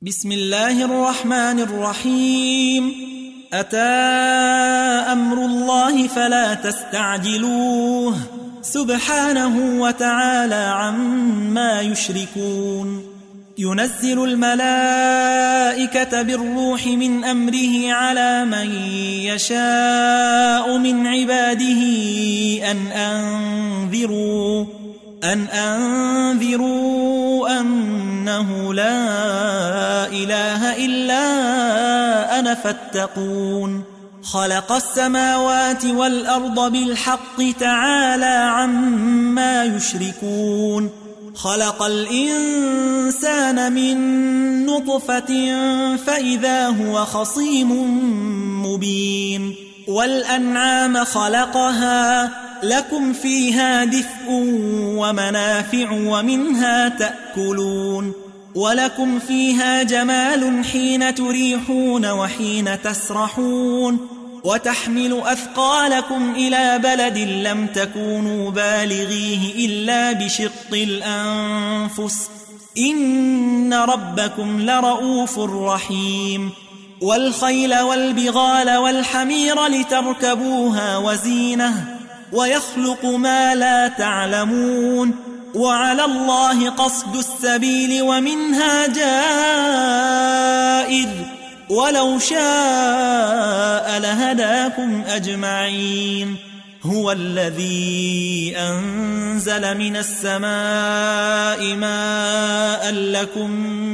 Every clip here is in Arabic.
بسم الله الرحمن الرحيم. أتى أمر الله فلا تستعجلوه سبحانه وتعالى عما يشركون. ينزل الملائكة بالروح من أمره على من يشاء من عباده أن أنذروا أنه لا إله إلا أنا فاتقون. خلق السماوات والأرض بالحق تعالى عما يشركون. خلق الإنسان من نطفة فإذا هو خصيم مبين. والأنعام خلقها لكم فيها دفء ومنافع ومنها تأكلون. ولكم فيها جمال حين تريحون وحين تسرحون. وتحمل أثقالكم إلى بلد لم تكونوا بالغيه إلا بشق الأنفس إن ربكم لرؤوف رحيم. والخيل والبغال والحمير لتركبوها وزينة ويخلق ما لا تعلمون. وعلى الله قصد السبيل ومنها جائر ولو شاء لهداكم أجمعين. هو الذي أنزل من السماء ماء لكم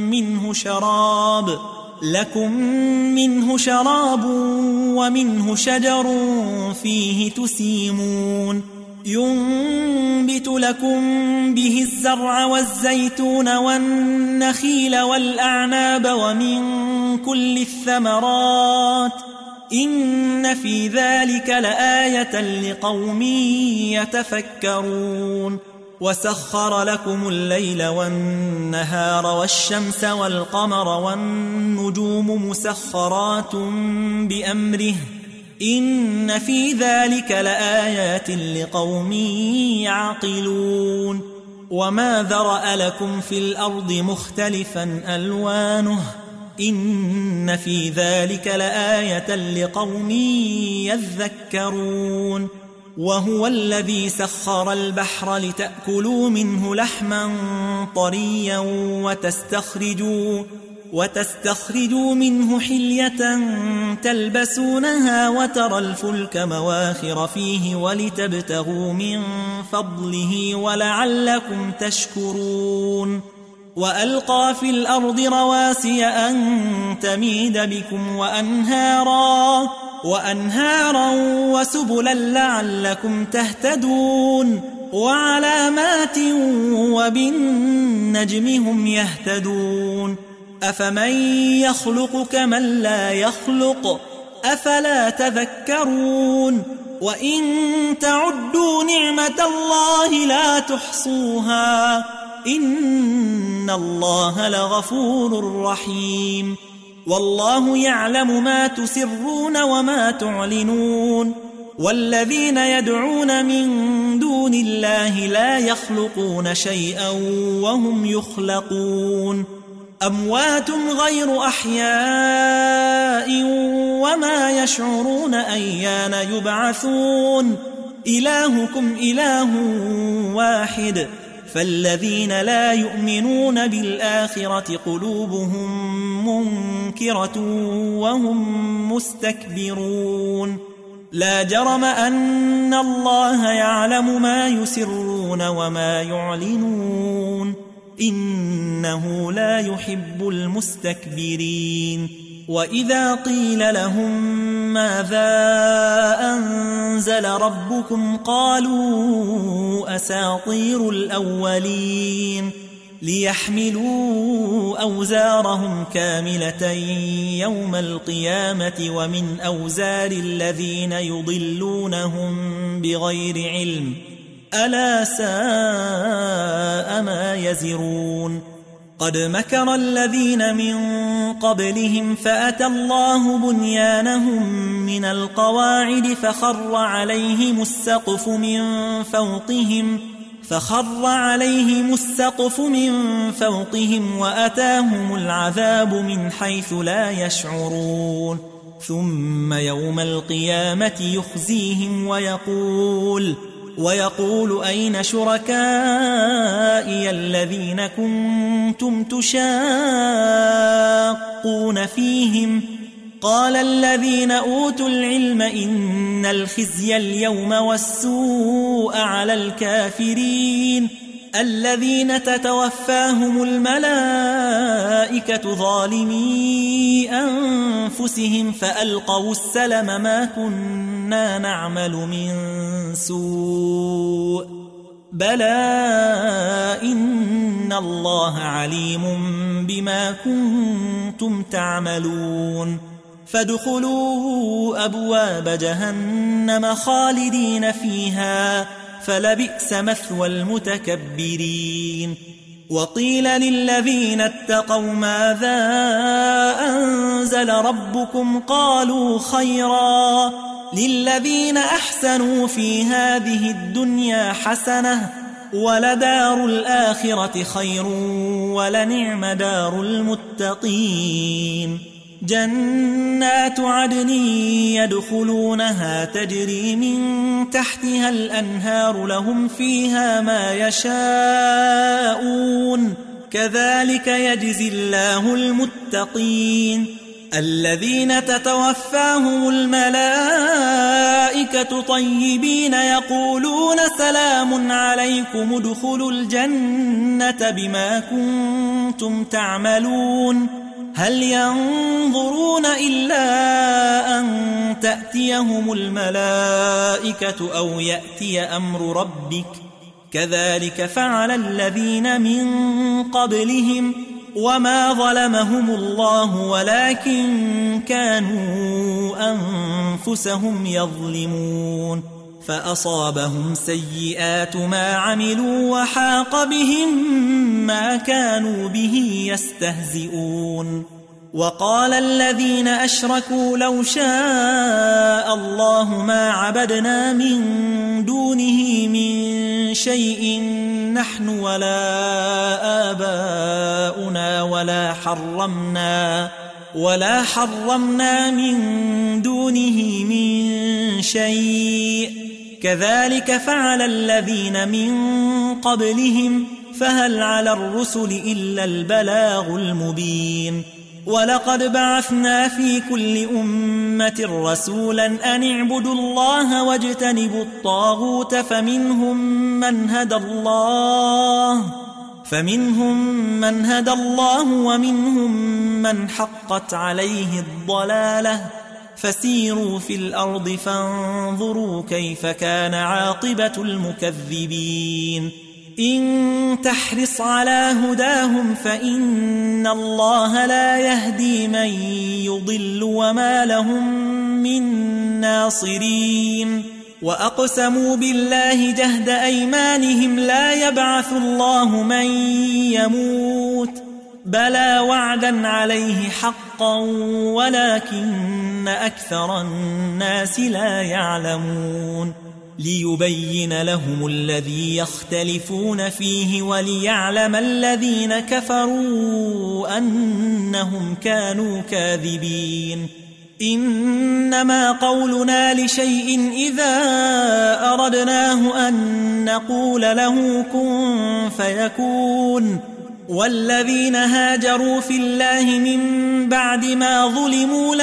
منه شراب ومنه شجر فيه تسيمون. ينبت لكم به الزرع والزيتون والنخيل والأعناب ومن كل الثمرات إن في ذلك لآية لقوم يتفكرون. وسخر لكم الليل والنهار والشمس والقمر والنجوم مسخرات بأمره إن في ذلك لآيات لقوم يعقلون. وما ذرأ لكم في الأرض مختلفا ألوانه إن في ذلك لآية لقوم يذكرون. وهو الذي سخر البحر لتأكلوا منه لحما طريا وتستخرجوا منه حلية تلبسونها وترى الفلك مواخر فيه ولتبتغوا من فضله ولعلكم تشكرون. وألقى في الأرض رواسي أن تميد بكم وأنهارا وسبلا لعلكم تهتدون. وعلامات وبالنجم هم يهتدون. أفمن يخلق كمن لا يخلق أفلا تذكرون. وإن تعدوا نعمة الله لا تحصوها إن الله لغفور رحيم. والله يعلم ما تسرون وما تعلنون. والذين يدعون من دون الله لا يخلقون شيئا وهم يخلقون. أموات غير أحياء وما يشعرون أيان يبعثون. إلهكم إله واحد فالذين لا يؤمنون بالآخرة قلوبهم منكرة وهم مستكبرون. لا جرم أن الله يعلم ما يسرون وما يعلنون إنه لا يحب المستكبرين. وإذا قيل لهم ماذا أنزل ربكم قالوا أساطير الأولين. ليحملوا أوزارهم كاملة يوم القيامة ومن أوزار الذين يضلونهم بغير علم ألا ساء ما يزرون. قد مكر الذين من قبلهم فأتى الله بنيانهم من القواعد فخر عليهم السقف من فوقهم فخر عليهم السقف من فوقهم وأتاهم العذاب من حيث لا يشعرون ثم يوم القيامة يخزيهم ويقول أين شركائي الذين كنتم تشاقون فيهم قال الذين أوتوا العلم إن الخزي اليوم والسوء على الكافرين الذين تتوفاهم الملائكة ظالمي أنفسهم فألقوا السلم ما كنا نعمل من سوء بلى إن الله عليم بما كنتم تعملون فادخلوا أبواب جهنم خالدين فيها فلبئس مثوى المتكبرين وقيل للذين اتقوا ماذا أنزل ربكم قالوا خيرا للذين أحسنوا في هذه الدنيا حسنة ولدار الآخرة خير ولنعم دار المتقين جنات عدن يدخلونها تجري من تحتها الأنهار لهم فيها ما يشاءون كذلك يجزي الله المتقين الذين تتوفاهم الملائكة طيبين يقولون سلام عليكم ادخلوا الجنة بما كنتم تعملون هل ينظرون إلا أن تأتيهم الملائكة أو يأتي أمر ربك كذلك فعل الذين من قبلهم وما ظلمهم الله ولكن كانوا أنفسهم يظلمون فأصابهم سيئات ما عملوا وحاق بهم ما كانوا به يستهزئون وقال الذين أشركوا لو شاء الله ما عبدنا من دونه من شيء نحن ولا آباؤنا ولا حرمنا من دونه من شيء كذلك فعل الذين من قبلهم فهل على الرسل إلا البلاغ المبين ولقد بعثنا في كل أمة رسولا أن اعبدوا الله واجتنبوا الطاغوت فمنهم من هدى الله ومنهم من حقت عليه الضلالة فسيروا في الأرض فانظروا كيف كان عاقبة المكذبين إن تحرص على هداهم فإن الله لا يهدي من يضل وما لهم من ناصرين وأقسموا بالله جهد أيمانهم لا يبعث الله من يموت بلى وعدا عليه حقا ولكن أكثر الناس لا يعلمون ليبين لهم الذي يختلفون فيه وليعلم الذين كفروا أنهم كانوا كاذبين إنما قولنا لشيء إذا أردناه أن نقول له كن فيكون والذين هاجروا في الله من بعد ما ظلموا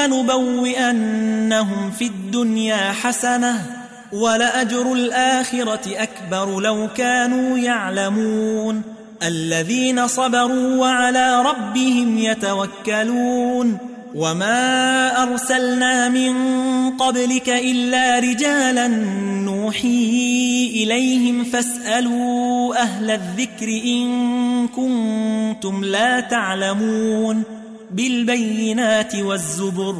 لنبوئنهم في الدنيا حسنة ولأجر الآخرة أكبر لو كانوا يعلمون الذين صبروا وعلى ربهم يتوكلون وما أرسلنا من قبلك إلا رجالا نوحي إليهم فاسألوا أهل الذكر إن كنتم لا تعلمون بالبينات والزبر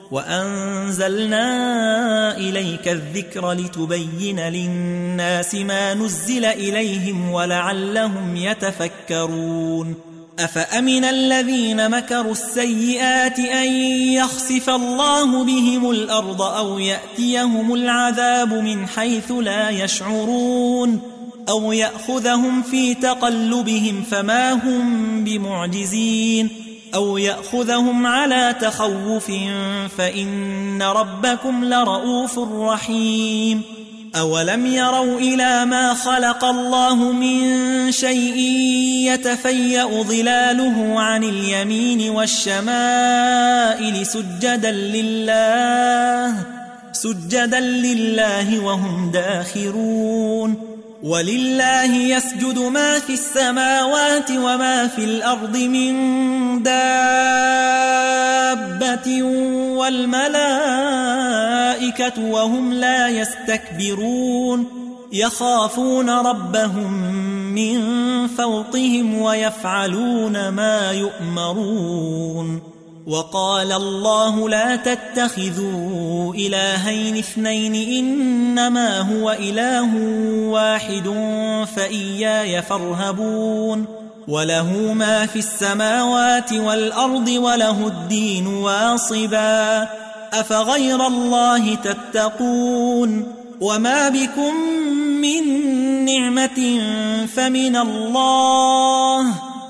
وأنزلنا إليك الذكر لتبين للناس ما نزل إليهم ولعلهم يتفكرون أفأمن الذين مكروا السيئات أن يخسف الله بهم الأرض أو يأتيهم العذاب من حيث لا يشعرون أو يأخذهم في تقلبهم فما هم بمعجزين أو يأخذهم على تخوف فإن ربكم لرؤوف رحيم أولم يروا إلى ما خلق الله من شيء يتفيأ ظلاله عن اليمين والشمائل سجدا لله وهم داخرون ولله يسجد ما في السماوات وما في الأرض من دابة والملائكة وهم لا يستكبرون يخافون ربهم من فوقهم ويفعلون ما يؤمرون وقال الله لا تتخذوا إلهين اثنين إنما هو إله واحد فإياي فارهبون وله ما في السماوات والأرض وله الدين واصبا أفغير الله تتقون وما بكم من نعمة فمن الله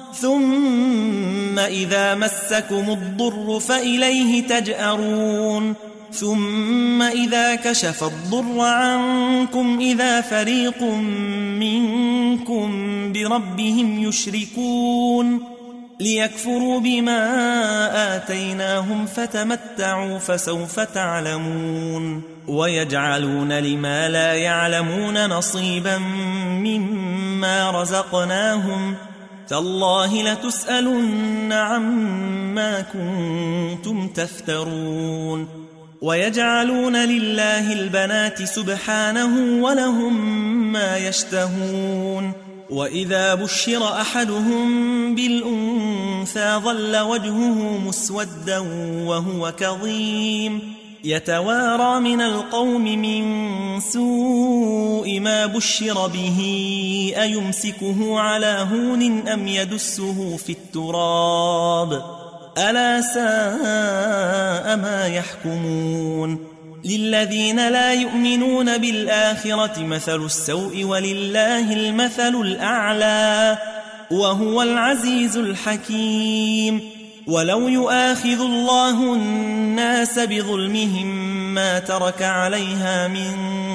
ثم إذا مسكم الضر فإليه تجأرون ثم إذا كشف الضر عنكم إذا فريق منكم بربهم يشركون ليكفروا بما آتيناهم فتمتعوا فسوف تعلمون ويجعلون لما لا يعلمون نصيبا مما رزقناهم تالله لتسألن عما كنتم تفترون ويجعلون لله البنات سبحانه ولهم ما يشتهون وإذا بشر أحدهم بالأنثى ظل وجهه مسودا وهو كظيم يتوارى من القوم من سوء ما بشر به أيمسكه على هون أم يدسه في التراب ألا ساء ما يحكمون للذين لا يؤمنون بالآخرة مثل السوء ولله المثل الأعلى وهو العزيز الحكيم ولو يؤاخذ الله الناس بظلمهم ما ترك عليها من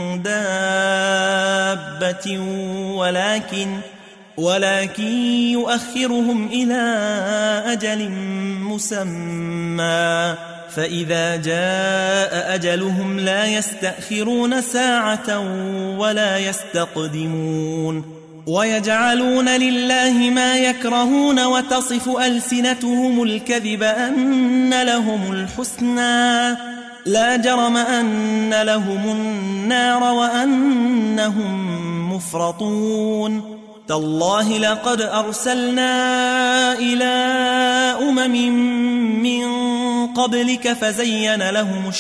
دابة ولكن يؤخرهم إلى أجل مسمى فإذا جاء أجلهم لا يستأخرون ساعة ولا يستقدمون ويجعلون لله ما يكرهون وتصف ألسنتهم الكذب أن لهم الحسنى لا جرم أن لهم النار وأنهم مفرطون تالله لقد أرسلنا إلى من قبلك فزين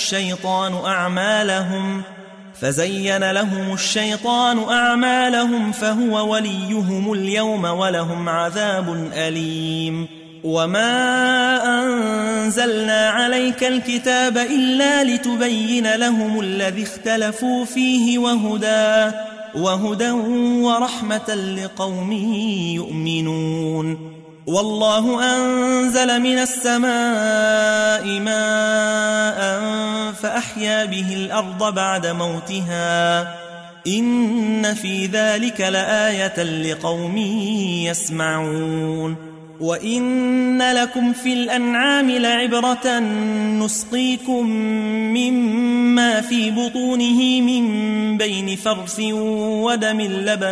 لهم الشيطان أعمالهم فهو وليهم اليوم ولهم عذاب أليم وما أنزلنا عليك الكتاب إلا لتبين لهم الذي اختلفوا فيه وهدى ورحمة لقوم يؤمنون والله أنزل من السماء ماء فأحيا به الأرض بعد موتها إن في ذلك لآية لقوم يسمعون وإن لكم في الأنعام لعبرة نسقيكم مما في بطونه من بين فرث ودم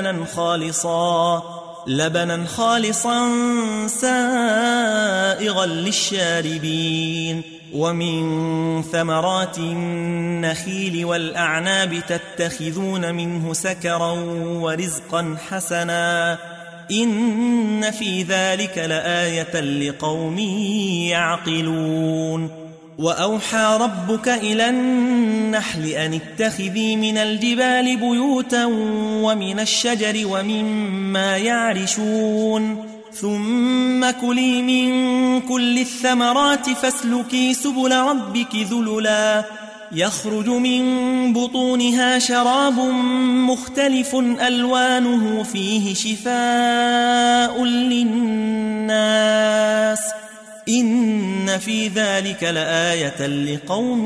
لبنا خالصا سائغا للشاربين ومن ثمرات النخيل والأعناب تتخذون منه سكرا ورزقا حسنا إن في ذلك لآية لقوم يعقلون وأوحى ربك إلى النحل أن اتخذي من الجبال بيوتا ومن الشجر ومما يعرشون ثم كلي من كل الثمرات فاسلكي سبل ربك ذللا يخرج من بطونها شراب مختلف ألوانه فيه شفاء للناس إن في ذلك لآية لقوم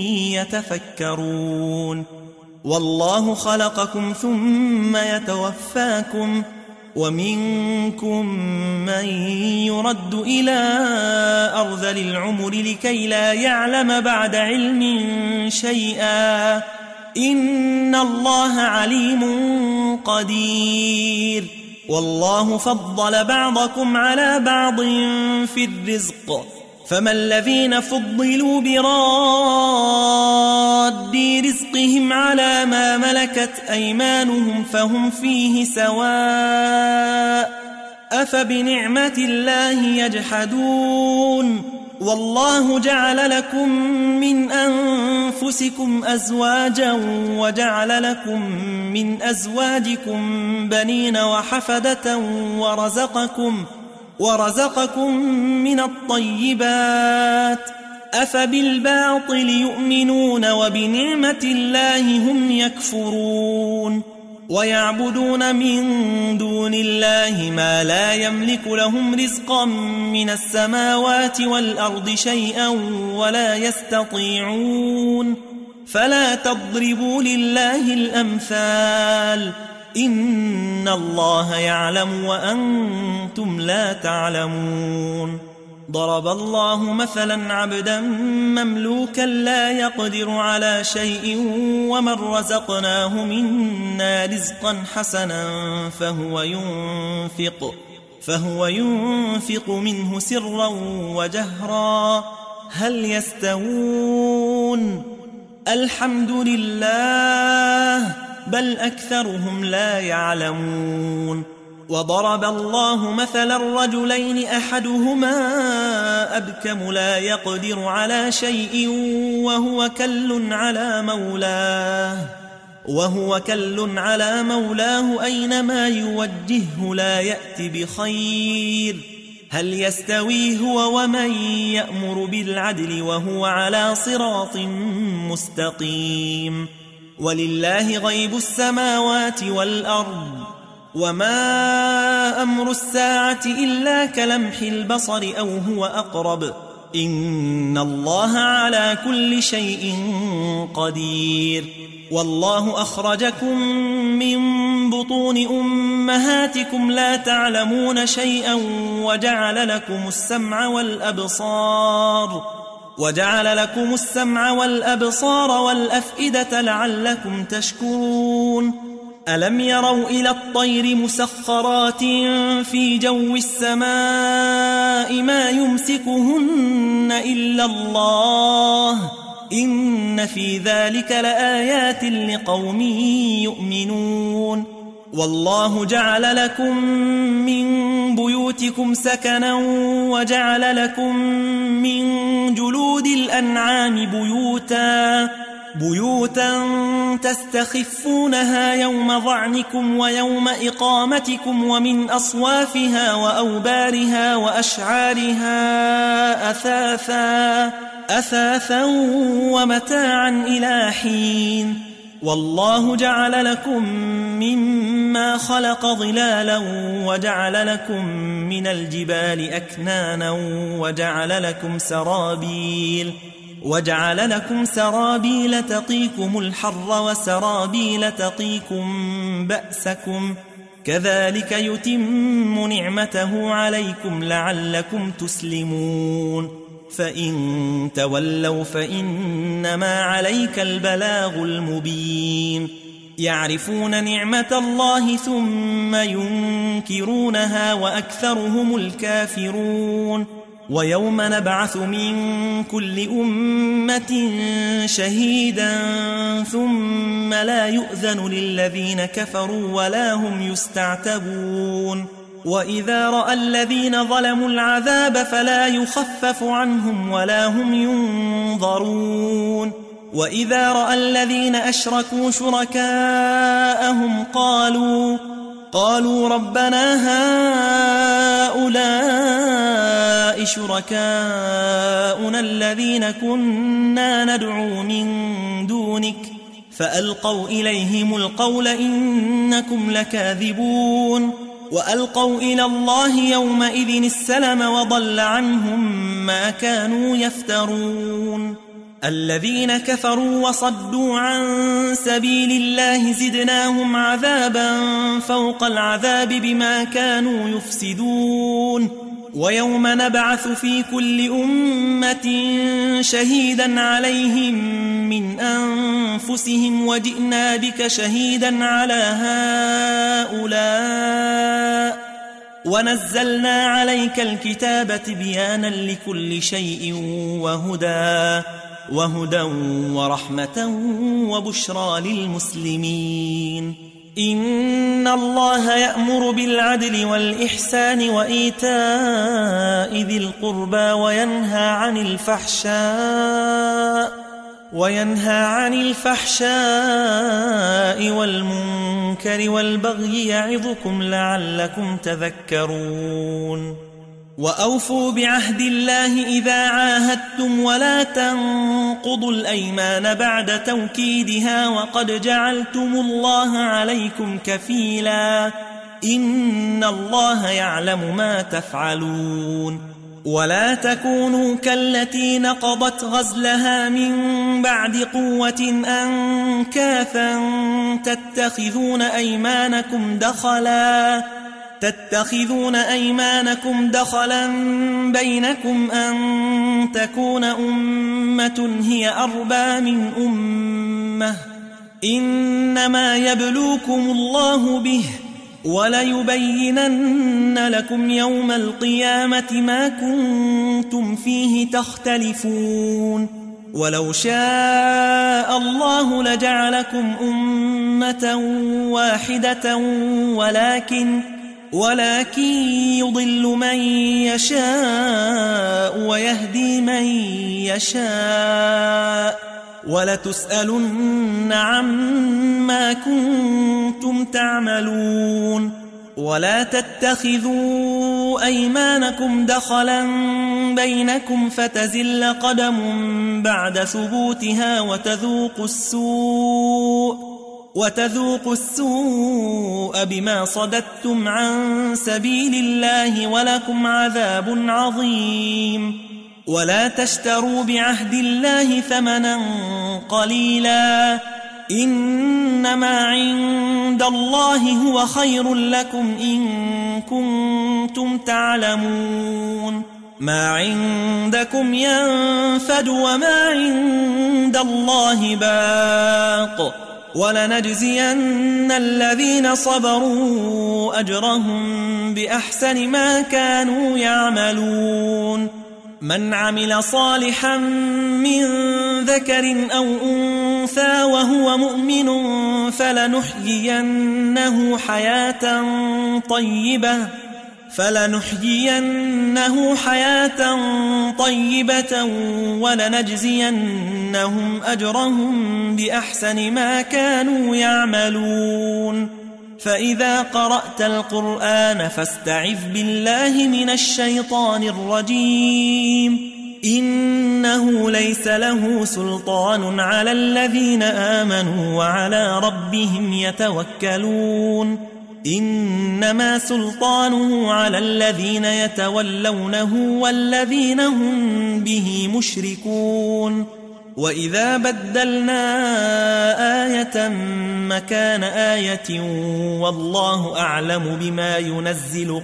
يتفكرون والله خلقكم ثم يتوفاكم ومنكم من يرد إلى أرذل العمر لكي لا يعلم بعد علم شيئا إن الله عليم قدير والله فضل بعضكم على بعض في الرزق فما الذين فضلوا براد رزقهم على ما ملكت أيمانهم فهم فيه سواء أفبنعمة الله يجحدون والله جعل لكم من أنفسكم أزواجا وجعل لكم من أزواجكم بنين وحفدة ورزقكم من الطيبات أفبالباطل يؤمنون وبنعمة الله هم يكفرون ويعبدون من دون الله ما لا يملك لهم رزقا من السماوات والأرض شيئا ولا يستطيعون فلا تضربوا لله الأمثال إن الله يعلم وأنتم لا تعلمون ضرب الله مثلا عبدا مملوكا لا يقدر على شيء ومن رزقناه منا رزقا حسنا فهو ينفق منه سرا وجهرا هل يستوون الحمد لله بل أكثرهم لا يعلمون وضرب الله مثلا رجلين أحدهما أبكم لا يقدر على شيء وهو كل على مولاه أينما يوجهه لا يأتي بخير هل يستوي هو ومن يأمر بالعدل وهو على صراط مستقيم ولله غيب السماوات والأرض وما أمر الساعة إلا كلمح البصر أو هو أقرب إن الله على كل شيء قدير والله أخرجكم من بطون أمهاتكم لا تعلمون شيئا وجعل لكم السمع والأبصار والأفئدة لعلكم تشكرون ألم يروا إلى الطير مسخرات في جو السماء ما يمسكهن إلا الله إن في ذلك لآيات لقوم يؤمنون والله جعل لكم من بيوتكم سكنا وجعل لكم من جلود الأنعام بيوتا تستخفونها يوم ظعنكم ويوم إقامتكم ومن أصوافها وأوبارها وأشعارها أثاثا ومتاعا إلى حين والله جعل لكم مما خلق ظلالا وجعل لكم من الجبال أكنانا وجعل لكم سرابيل تقيكم الحر وسرابيل تقيكم بأسكم كذلك يتم نعمته عليكم لعلكم تسلمون فإن تولوا فإنما عليك البلاغ المبين يعرفون نعمة الله ثم ينكرونها وأكثرهم الكافرون ويوم نبعث من كل أمة شهيدا ثم لا يؤذن للذين كفروا ولا هم يستعتبون وإذا رأى الذين ظلموا العذاب فلا يخفف عنهم ولا هم ينظرون وإذا رأى الذين أشركوا شركاءهم قالوا ربنا هؤلاء شركاؤنا آباؤنا الذين كنا ندعو من دونك فألقوا إليهم القول إنكم لكاذبون وألقوا إلى الله يومئذ السلم وضل عنهم ما كانوا يفترون الذين كفروا وصدوا عن سبيل الله زدناهم عذابا فوق العذاب بما كانوا يفسدون ويوم نبعث في كل أمة شهيدا عليهم من أنفسهم وجئنا بك شهيدا على هؤلاء ونزلنا عليك الكتاب تبيانا لكل شيء وهدى ورحمة وبشرى للمسلمين إن الله يأمر بالعدل والإحسان وإيتاء ذي القربى وينهى عن الفحشاء والمنكر والبغي يعظكم لعلكم تذكرون وأوفوا بعهد الله إذا عاهدتم ولا تنقضوا الأيمان بعد توكيدها وقد جعلتم الله عليكم كفيلا إن الله يعلم ما تفعلون ولا تكونوا كالتي نقضت غزلها من بعد قوة أنكاثا تتخذون أيمانكم دخلا بينكم أن تكون أمة هي أربى من أمة إنما يبلوكم الله به وليبينن لكم يوم القيامة ما كنتم فيه تختلفون ولو شاء الله لجعلكم أمة واحدة ولكن يضل من يشاء ويهدي من يشاء ولتسألن عما كنتم تعملون ولا تتخذوا أيمانكم دخلا بينكم فتزل قدم بعد ثبوتها وتذوقوا السوء بما صددتم عن سبيل الله ولكم عذاب عظيم ولا تشتروا بعهد الله ثمنا قليلا إنما عند الله هو خير لكم إن كنتم تعلمون ما عندكم ينفد وما عند الله باق ولنجزين الذين صبروا أجرهم بأحسن ما كانوا يعملون من عمل صالحا من ذكر أو أنثى وهو مؤمن فلنحيينه حياة طيبة ولنجزينهم أجرهم بأحسن ما كانوا يعملون فإذا قرأت القرآن فاستعذ بالله من الشيطان الرجيم إنه ليس له سلطان على الذين آمنوا وعلى ربهم يتوكلون إنما سلطانه على الذين يتولونه والذين هم به مشركون وإذا بدلنا آية مكان آية والله أعلم بما ينزل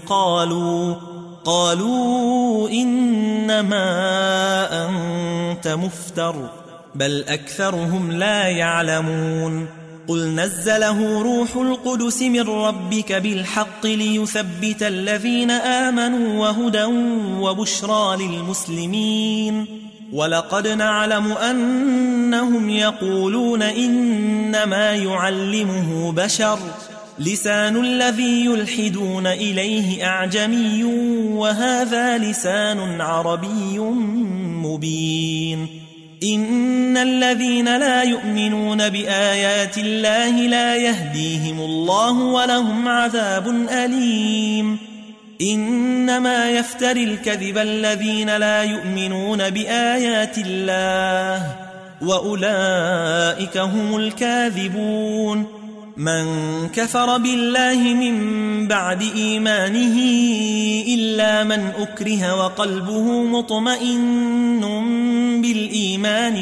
قالوا إنما أنت مفتر بل أكثرهم لا يعلمون قل نزله روح القدس من ربك بالحق ليثبت الذين آمنوا وهدى وبشرى للمسلمين ولقد نعلم أنهم يقولون إنما يعلمه بشر لسان الذي يلحدون إليه أعجمي وهذا لسان عربي مبين إن الذين لا يؤمنون بآيات الله لا يهديهم الله ولهم عذاب أليم إنما يفتري الكذب الذين لا يؤمنون بآيات الله وأولئك هم الكاذبون. من كفر بالله من بعد إيمانه إلا من أكره وقلبه مطمئن بالإيمان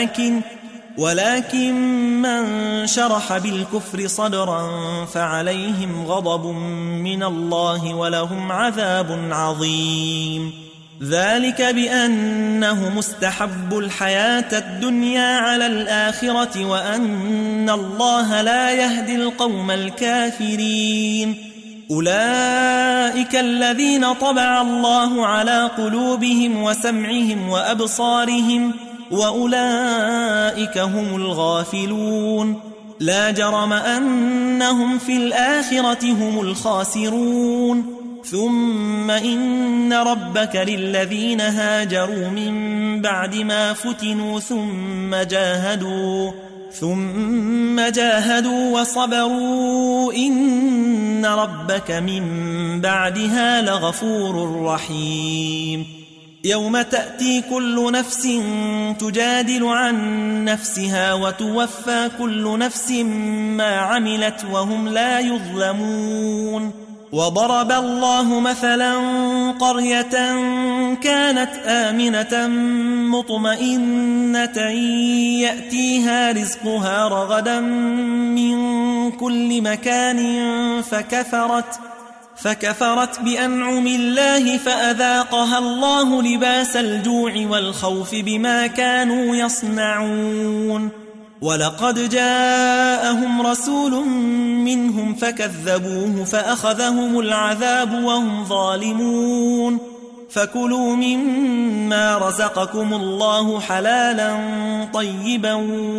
ولكن من شرح بالكفر صدرا فعليهم غضب من الله ولهم عذاب عظيم. ذلك بأنه مستحب الحياة الدنيا على الآخرة وأن الله لا يهدي القوم الكافرين. أولئك الذين طبع الله على قلوبهم وسمعهم وأبصارهم وأولئك هم الغافلون. لا جرم أنهم في الآخرة هم الخاسرون. ثم إن ربك للذين هاجروا من بعد ما فتنوا ثم جاهدوا وصبروا إن ربك من بعدها لغفور رحيم. يوم تأتي كل نفس تجادل عن نفسها وتوفى كل نفس ما عملت وهم لا يظلمون. وضرب الله مثلا قرية كانت آمنة مطمئنة يأتيها رزقها رغدا من كل مكان فكفرت بأنعم الله فأذاقها الله لباس الجوع والخوف بما كانوا يصنعون. ولقد جاءهم رسول منهم فكذبوه فأخذهم العذاب وهم ظالمون. فكلوا مما رزقكم الله حلالا طيبا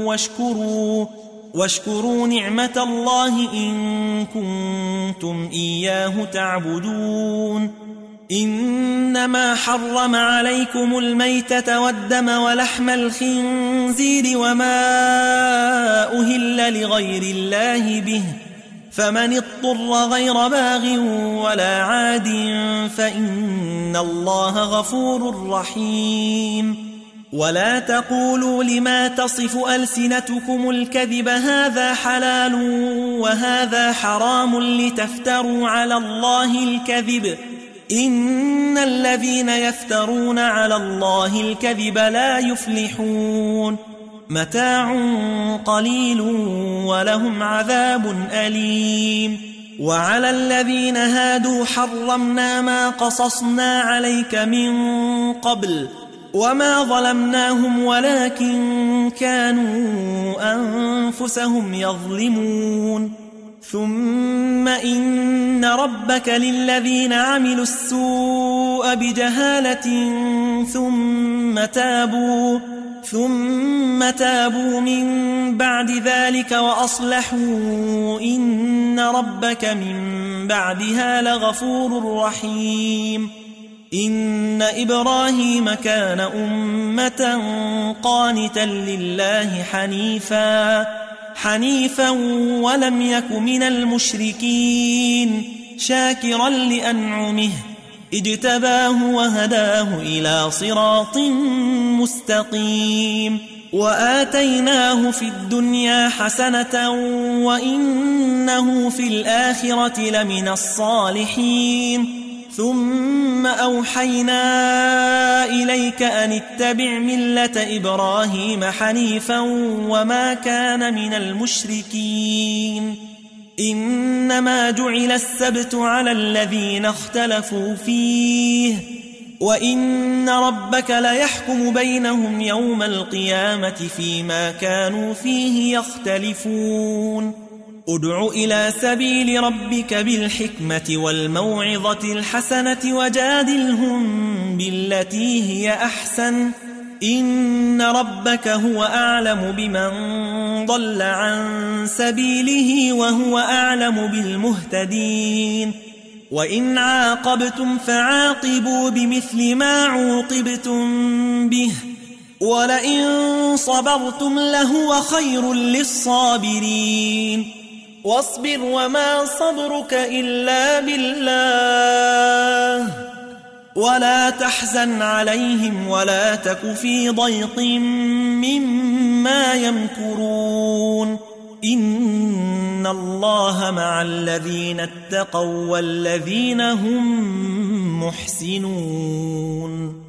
واشكروا نعمة الله إن كنتم إياه تعبدون. إنما حرم عليكم الميتة والدم ولحم الخنزير وما أهل لغير الله به، فمن اضطر غير باغ ولا عاد فإن الله غفور رحيم. ولا تقولوا لما تصف ألسنتكم الكذب هذا حلال وهذا حرام لتفتروا على الله الكذب، إن الذين يفترون على الله الكذب لا يفلحون. متاع قليل ولهم عذاب أليم. وعلى الذين هادوا حرمنا ما قصصنا عليك من قبل وما ظلمناهم ولكن كانوا أنفسهم يظلمون. ثم إن ربك للذين عملوا السوء بجهالة ثم تابوا من بعد ذلك وأصلحوا إن ربك من بعدها لغفور رحيم. إن إبراهيم كان أمة قانتا لله حنيفا ولم يك من المشركين شاكرا لأنعمه اجتباه وهداه إلى صراط مستقيم. وآتيناه في الدنيا حسنة وإنه في الآخرة لمن الصالحين. ثم أوحينا إليك أن اتبع ملة إبراهيم حنيفا وما كان من المشركين. إنما جعل السبت على الذين اختلفوا فيه وإن ربك ليحكم بينهم يوم القيامة فيما كانوا فيه يختلفون. ادع إلى سبيل ربك بالحكمة والموعظة الحسنة وجادلهم بالتي هي أحسن إن ربك هو أعلم بمن ضل عن سبيله وهو أعلم بالمهتدين. وإن عاقبتم فعاقبوا بمثل ما عوقبتم به ولئن صبرتم لهو خير للصابرين. واصبر وما صبرك إلا بالله ولا تحزن عليهم ولا تك في ضيق مما يمكرون إن الله مع الذين اتقوا والذين هم محسنون